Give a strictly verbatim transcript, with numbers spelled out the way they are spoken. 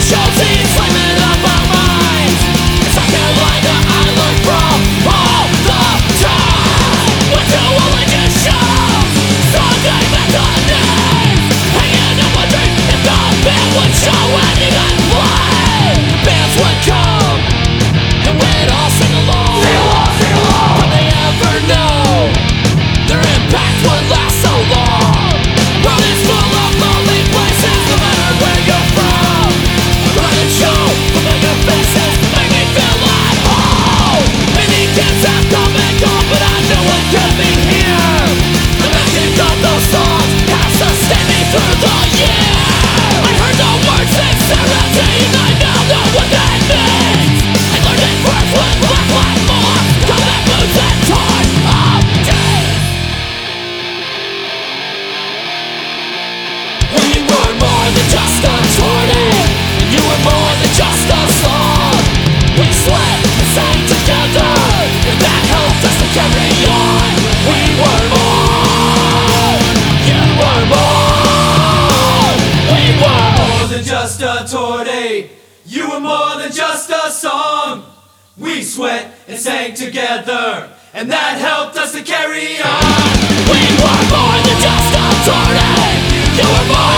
Just a tourney, you were more than just a song. We sweat and sang together, and that helped us to carry on. We were more than just a tourney, you were more